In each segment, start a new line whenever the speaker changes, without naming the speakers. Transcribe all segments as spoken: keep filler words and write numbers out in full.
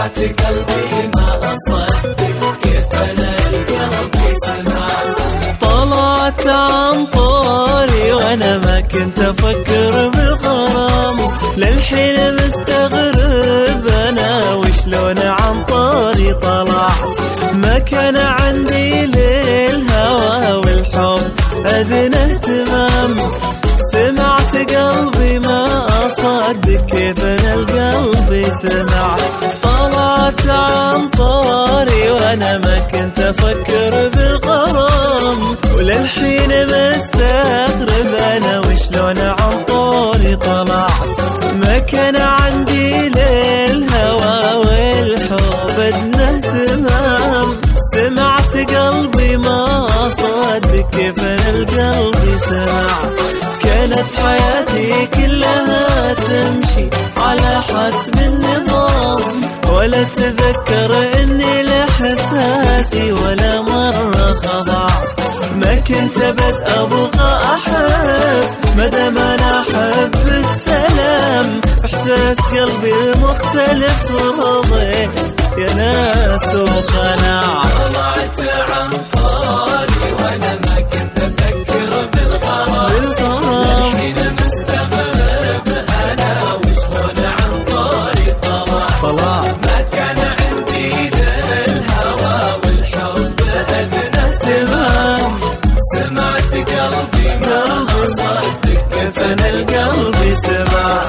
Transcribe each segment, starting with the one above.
سمعت قلبي ما أصدق كيف أنا القلب سمع.
طلعت عن طوري وانا ما كنت افكر بالغرام، للحين مستغرب انا وشلون عن طوري طلعت. ما كان عندي للهوى والحب ادنى اهتمام، سمعت قلبي ما اصدق كيف انا القلب سمع. طلعت عن طوري وانا ما كنت افكر بالغرام، وللحين مستغرب انا وشلون عن طوري طلعت. ما كان عندي للهوى والحب ادنى اهتمام، سمعت قلبي ما صدق كيف انا القلب سمع. كانت حياتي كلها تمشي على حسب النظام، ولا تذكر اني لاحساسي ولا مرة خضعت. ما كنت بس ابغى احب مدام انا احب السلام، احساس قلبي المختلف رضيت يا ناس وقناعة.
طلعت عن طوري وانا ما كنت افكر بالغرام، للحين مستغرب انا وشلون عن طوري طلعت. ما كان عندي للهوى والحب ادنى اهتمام، سمعت قلبي ما اصدق كيف انا القلب سمع.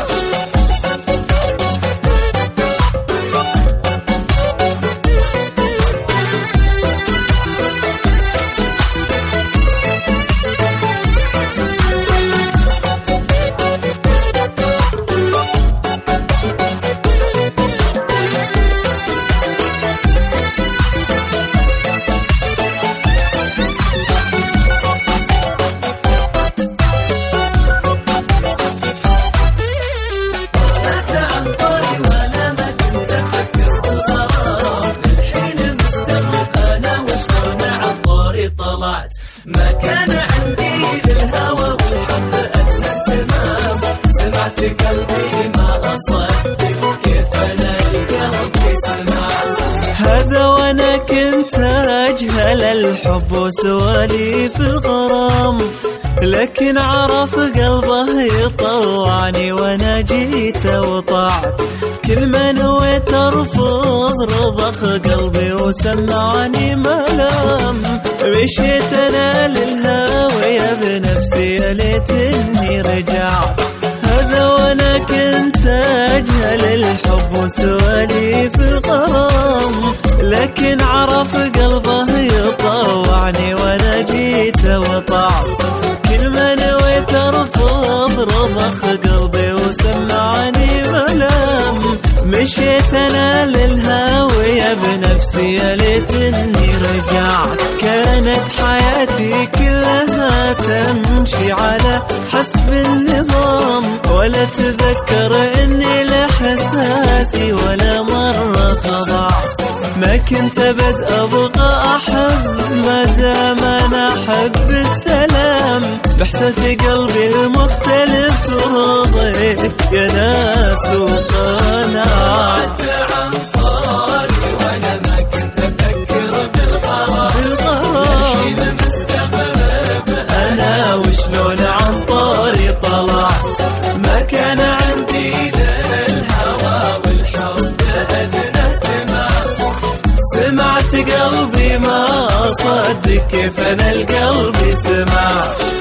ما كان عندي للهوى والحب أدنى اهتمام، سمعت قلبي ما أصدق كيف أنا القلب سمع.
هذا وانا كنت اجهل الحب وسواليف الغرام، لكن عرف قلبه يطوعني وانا جيت وطعت. كل ما نويت ارفض رضخ قلبي وسمعني ملام، مشيت انا للهاوية بنفسي يا ليت اني رجعت. هذا وانا كنت اجهل الحب وسواليف الغرام، لكن عرف قلبه يطوعني وانا جيت وطعت. كل ما نويت ارفض رضخ قلبي وسمعني ملام، مشيت انا للهاوية بنفسي يا ليت اني رجعت. كانت حياتي كلها تمشي على حسب النظام، ولا تذكر اني لاحساسي ولا مرة خضعت. ما كنت بس ابغى احب مدام انا احب السلام، باحساسي قلبي المختلف رضيت يا ناس وقناعت.
عن طوري وانا ما كنت افكر بالغرام، للحين مستغرب
انا وشلون عن طوري طلعت.
ما كان عندي للهوى والحب ادنى اهتمام،
سمعت قلبي ما صدق كيف انا القلب سمع.